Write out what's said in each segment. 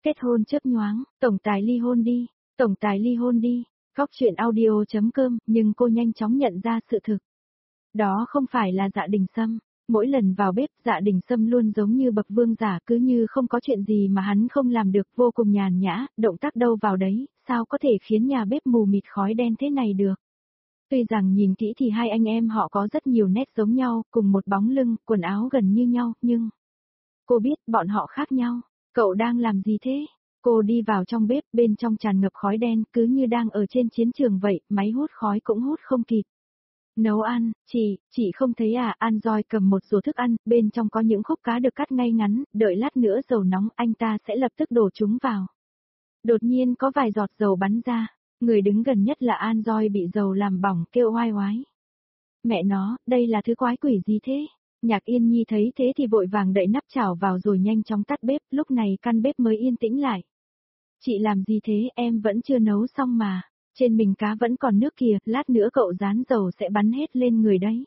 Kết hôn chớp nhoáng, tổng tài ly hôn đi, tổng tài ly hôn đi. Góc chuyện audio.com, nhưng cô nhanh chóng nhận ra sự thực. Đó không phải là Dạ Đình Sâm. Mỗi lần vào bếp, Dạ Đình Sâm luôn giống như bậc vương giả, cứ như không có chuyện gì mà hắn không làm được, vô cùng nhàn nhã, động tác đâu vào đấy, sao có thể khiến nhà bếp mù mịt khói đen thế này được. Tuy rằng nhìn kỹ thì hai anh em họ có rất nhiều nét giống nhau, cùng một bóng lưng, quần áo gần như nhau, nhưng cô biết bọn họ khác nhau. Cậu đang làm gì thế? Cô đi vào trong bếp, bên trong tràn ngập khói đen, cứ như đang ở trên chiến trường vậy, máy hút khói cũng hút không kịp. Nấu ăn, chị không thấy à? An Doi cầm một rổ thức ăn, bên trong có những khúc cá được cắt ngay ngắn, đợi lát nữa dầu nóng anh ta sẽ lập tức đổ chúng vào. Đột nhiên có vài giọt dầu bắn ra, người đứng gần nhất là An Doi bị dầu làm bỏng kêu oai oái. Mẹ nó, đây là thứ quái quỷ gì thế? Nhạc Yên Nhi thấy thế thì vội vàng đậy nắp chảo vào rồi nhanh chóng tắt bếp, lúc này căn bếp mới yên tĩnh lại. Chị làm gì thế, em vẫn chưa nấu xong mà, trên mình cá vẫn còn nước kìa, lát nữa cậu rán dầu sẽ bắn hết lên người đấy.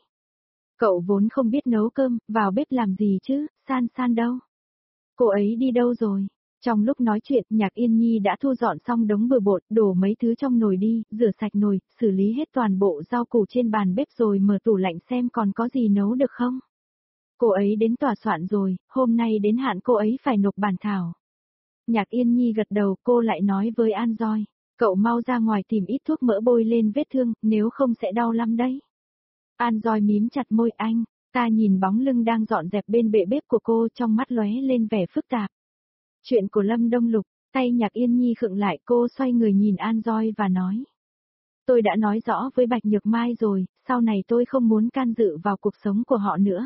Cậu vốn không biết nấu cơm, vào bếp làm gì chứ, San San đâu? Cô ấy đi đâu rồi? Trong lúc nói chuyện, Nhạc Yên Nhi đã thu dọn xong đống bừa bộn, đổ mấy thứ trong nồi đi, rửa sạch nồi, xử lý hết toàn bộ rau củ trên bàn bếp rồi mở tủ lạnh xem còn có gì nấu được không. Cô ấy đến tòa soạn rồi, hôm nay đến hạn cô ấy phải nộp bản thảo. Nhạc Yên Nhi gật đầu, cô lại nói với An Doi, cậu mau ra ngoài tìm ít thuốc mỡ bôi lên vết thương, nếu không sẽ đau lắm đấy. An Doi mím chặt môi anh, ta nhìn bóng lưng đang dọn dẹp bên bệ bếp của cô trong mắt lóe lên vẻ phức tạp. Chuyện của Lâm Đông Lục, tay Nhạc Yên Nhi khựng lại, cô xoay người nhìn An Doi và nói. Tôi đã nói rõ với Bạch Nhược Mai rồi, sau này tôi không muốn can dự vào cuộc sống của họ nữa.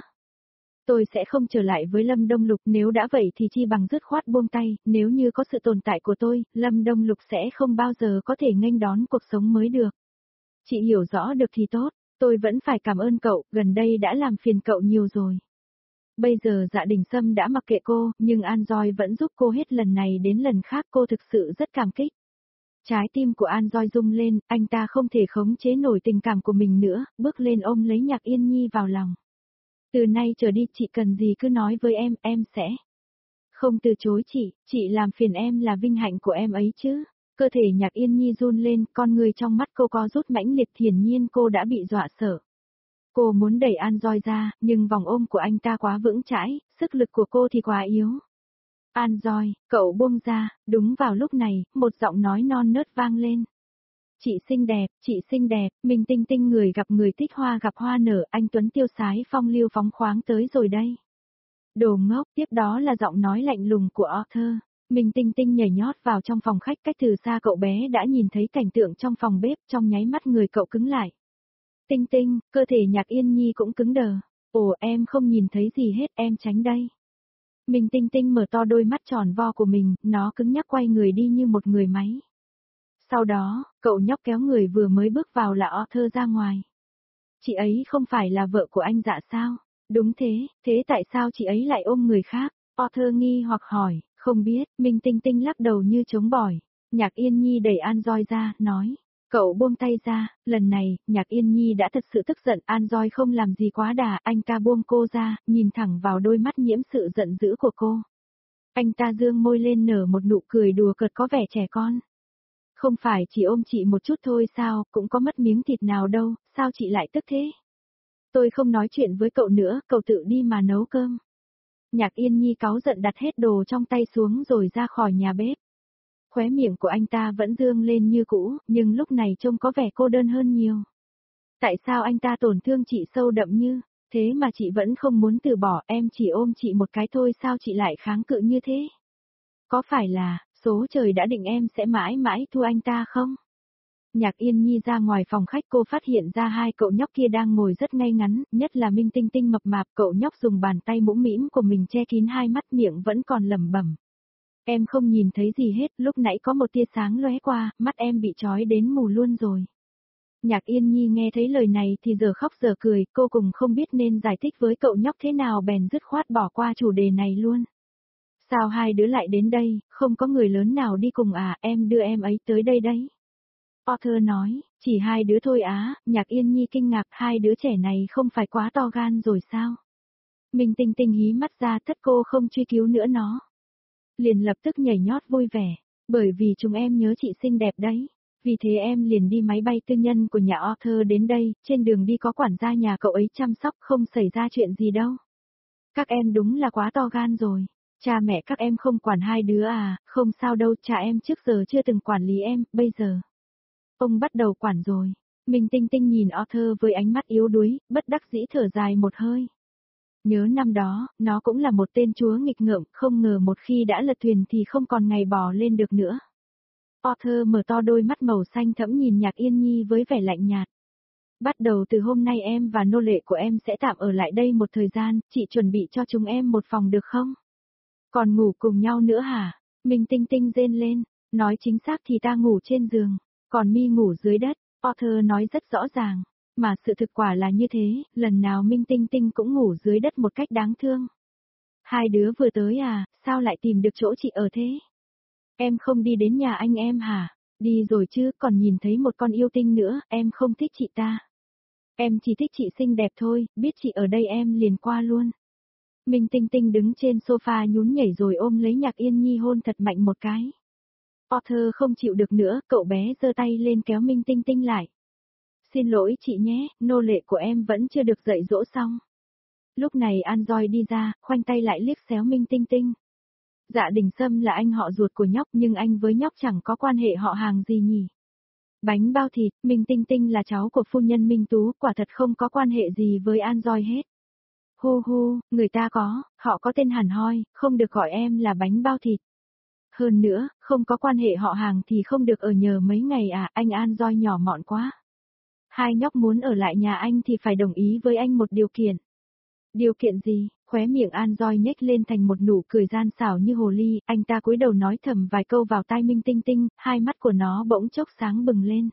Tôi sẽ không trở lại với Lâm Đông Lục, nếu đã vậy thì chi bằng dứt khoát buông tay, nếu như có sự tồn tại của tôi, Lâm Đông Lục sẽ không bao giờ có thể nghênh đón cuộc sống mới được. Chị hiểu rõ được thì tốt, tôi vẫn phải cảm ơn cậu, gần đây đã làm phiền cậu nhiều rồi. Bây giờ Dạ Đình Sâm đã mặc kệ cô, nhưng An Doi vẫn giúp cô hết lần này đến lần khác, cô thực sự rất cảm kích. Trái tim của An Doi rung lên, anh ta không thể khống chế nổi tình cảm của mình nữa, bước lên ôm lấy Nhạc Yên Nhi vào lòng. Từ nay trở đi chị cần gì cứ nói với em sẽ không từ chối chị làm phiền em là vinh hạnh của em ấy chứ. Cơ thể Nhạc Yên Nhi run lên, con người trong mắt cô co rút mãnh liệt, hiển nhiên cô đã bị dọa sợ. Cô muốn đẩy An Doi ra, nhưng vòng ôm của anh ta quá vững chãi, sức lực của cô thì quá yếu. An Doi, cậu buông ra, đúng vào lúc này, một giọng nói non nớt vang lên. Chị xinh đẹp, mình tinh tinh người gặp người thích hoa gặp hoa nở, anh Tuấn tiêu sái phong lưu phóng khoáng tới rồi đây. Đồ ngốc, tiếp đó là giọng nói lạnh lùng của Arthur. Mình tinh tinh nhảy nhót vào trong phòng khách, cách từ xa cậu bé đã nhìn thấy cảnh tượng trong phòng bếp, trong nháy mắt người cậu cứng lại. Tinh tinh, cơ thể Nhạc Yên Nhi cũng cứng đờ. Ồ, em không nhìn thấy gì hết, em tránh đây. Mình tinh tinh mở to đôi mắt tròn vo của mình, nó cứng nhắc quay người đi như một người máy. Sau đó, cậu nhóc kéo người vừa mới bước vào là Arthur ra ngoài. Chị ấy không phải là vợ của anh Dạ sao? Đúng thế tại sao chị ấy lại ôm người khác? Arthur nghi hoặc hỏi, không biết, Minh Tinh Tinh lắc đầu như chống bỏi. Nhạc Yên Nhi đẩy An Doi ra, nói, cậu buông tay ra, lần này, Nhạc Yên Nhi đã thật sự tức giận, An Doi không làm gì quá đà, anh ta buông cô ra, nhìn thẳng vào đôi mắt nhiễm sự giận dữ của cô. Anh ta dương môi lên nở một nụ cười đùa cợt có vẻ trẻ con. Không phải chỉ ôm chị một chút thôi sao, cũng có mất miếng thịt nào đâu, sao chị lại tức thế? Tôi không nói chuyện với cậu nữa, cậu tự đi mà nấu cơm. Nhạc Yên Nhi cáu giận đặt hết đồ trong tay xuống rồi ra khỏi nhà bếp. Khóe miệng của anh ta vẫn dương lên như cũ, nhưng lúc này trông có vẻ cô đơn hơn nhiều. Tại sao anh ta tổn thương chị sâu đậm như thế mà chị vẫn không muốn từ bỏ, em chỉ ôm chị một cái thôi sao chị lại kháng cự như thế? Có phải là số trời đã định em sẽ mãi mãi thua anh ta không? Nhạc Yên Nhi ra ngoài phòng khách, cô phát hiện ra hai cậu nhóc kia đang ngồi rất ngay ngắn, nhất là Minh Tinh Tinh mập mạp, cậu nhóc dùng bàn tay mũm mĩm của mình che kín hai mắt, miệng vẫn còn lẩm bẩm. Em không nhìn thấy gì hết, lúc nãy có một tia sáng lóe qua, mắt em bị trói đến mù luôn rồi. Nhạc Yên Nhi nghe thấy lời này thì giờ khóc giờ cười, cô cùng không biết nên giải thích với cậu nhóc thế nào bèn dứt khoát bỏ qua chủ đề này luôn. Sao hai đứa lại đến đây, không có người lớn nào đi cùng à, em đưa em ấy tới đây đấy. Arthur nói, chỉ hai đứa thôi á, Nhạc Yên Nhi kinh ngạc, hai đứa trẻ này không phải quá to gan rồi sao? Minh Tinh Tinh hí mắt ra, thất cô không truy cứu nữa nó. liền lập tức nhảy nhót vui vẻ, bởi vì chúng em nhớ chị xinh đẹp đấy. Vì thế em liền đi máy bay tư nhân của nhà Arthur đến đây, trên đường đi có quản gia nhà cậu ấy chăm sóc không xảy ra chuyện gì đâu. Các em đúng là quá to gan rồi. Cha mẹ các em không quản hai đứa à, không sao đâu, cha em trước giờ chưa từng quản lý em, bây giờ. Ông bắt đầu quản rồi. Minh Tinh Tinh nhìn Arthur với ánh mắt yếu đuối, bất đắc dĩ thở dài một hơi. Nhớ năm đó, nó cũng là một tên chúa nghịch ngợm, không ngờ một khi đã lật thuyền thì không còn ngày bò lên được nữa. Arthur mở to đôi mắt màu xanh thẫm nhìn Nhạc Yên Nhi với vẻ lạnh nhạt. Bắt đầu từ hôm nay em và nô lệ của em sẽ tạm ở lại đây một thời gian, chị chuẩn bị cho chúng em một phòng được không? Còn ngủ cùng nhau nữa hả? Minh Tinh Tinh rên lên, nói chính xác thì ta ngủ trên giường, còn mi ngủ dưới đất, Arthur nói rất rõ ràng. Mà sự thực quả là như thế, lần nào Minh Tinh Tinh cũng ngủ dưới đất một cách đáng thương. Hai đứa vừa tới à, sao lại tìm được chỗ chị ở thế? Em không đi đến nhà anh em hả? Đi rồi chứ, còn nhìn thấy một con yêu tinh nữa, em không thích chị ta. Em chỉ thích chị xinh đẹp thôi, biết chị ở đây em liền qua luôn. Minh Tinh Tinh đứng trên sofa nhún nhảy rồi ôm lấy Nhạc Yên Nhi hôn thật mạnh một cái. Arthur không chịu được nữa, cậu bé giơ tay lên kéo Minh Tinh Tinh lại. Xin lỗi chị nhé, nô lệ của em vẫn chưa được dạy dỗ xong. Lúc này An đi ra, khoanh tay lại liếc xéo Minh Tinh Tinh. Dạ Đình Sâm là anh họ ruột của nhóc nhưng anh với nhóc chẳng có quan hệ họ hàng gì nhỉ. Bánh bao thịt, Minh Tinh Tinh là cháu của phu nhân Minh Tú, quả thật không có quan hệ gì với An hết. Hu hu, người ta có, họ có tên hẳn hoi, không được gọi em là bánh bao thịt. Hơn nữa, không có quan hệ họ hàng thì không được ở nhờ mấy ngày à, anh An nhỏ mọn quá. Hai nhóc muốn ở lại nhà anh thì phải đồng ý với anh một điều kiện. Điều kiện gì? Khóe miệng An nhếch lên thành một nụ cười gian xảo như hồ ly, anh ta cúi đầu nói thầm vài câu vào tai Minh Tinh Tinh, hai mắt của nó bỗng chốc sáng bừng lên.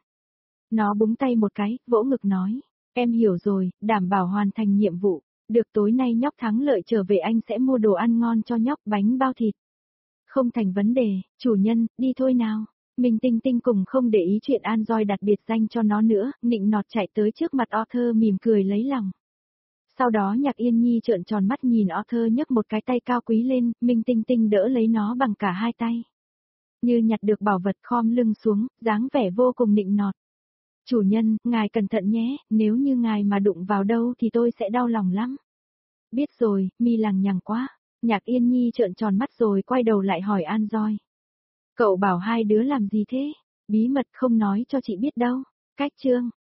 Nó búng tay một cái, vỗ ngực nói, em hiểu rồi, đảm bảo hoàn thành nhiệm vụ, được tối nay nhóc thắng lợi trở về anh sẽ mua đồ ăn ngon cho nhóc bánh bao thịt. Không thành vấn đề, chủ nhân, đi thôi nào. Minh Tinh Tinh cùng không để ý chuyện An đặt biệt danh cho nó nữa, nịnh nọt chạy tới trước mặt Arthur mỉm cười lấy lòng. Sau đó Nhạc Yên Nhi trợn tròn mắt nhìn Arthur nhấc một cái tay cao quý lên, Minh Tinh Tinh đỡ lấy nó bằng cả hai tay. Như nhặt được bảo vật khom lưng xuống, dáng vẻ vô cùng nịnh nọt. Chủ nhân, ngài cẩn thận nhé, nếu như ngài mà đụng vào đâu thì tôi sẽ đau lòng lắm. Biết rồi, mi lằng nhằng quá. Nhạc Yên Nhi trợn tròn mắt rồi quay đầu lại hỏi An. Cậu bảo hai đứa làm gì thế? Bí mật không nói cho chị biết đâu. Cách chương.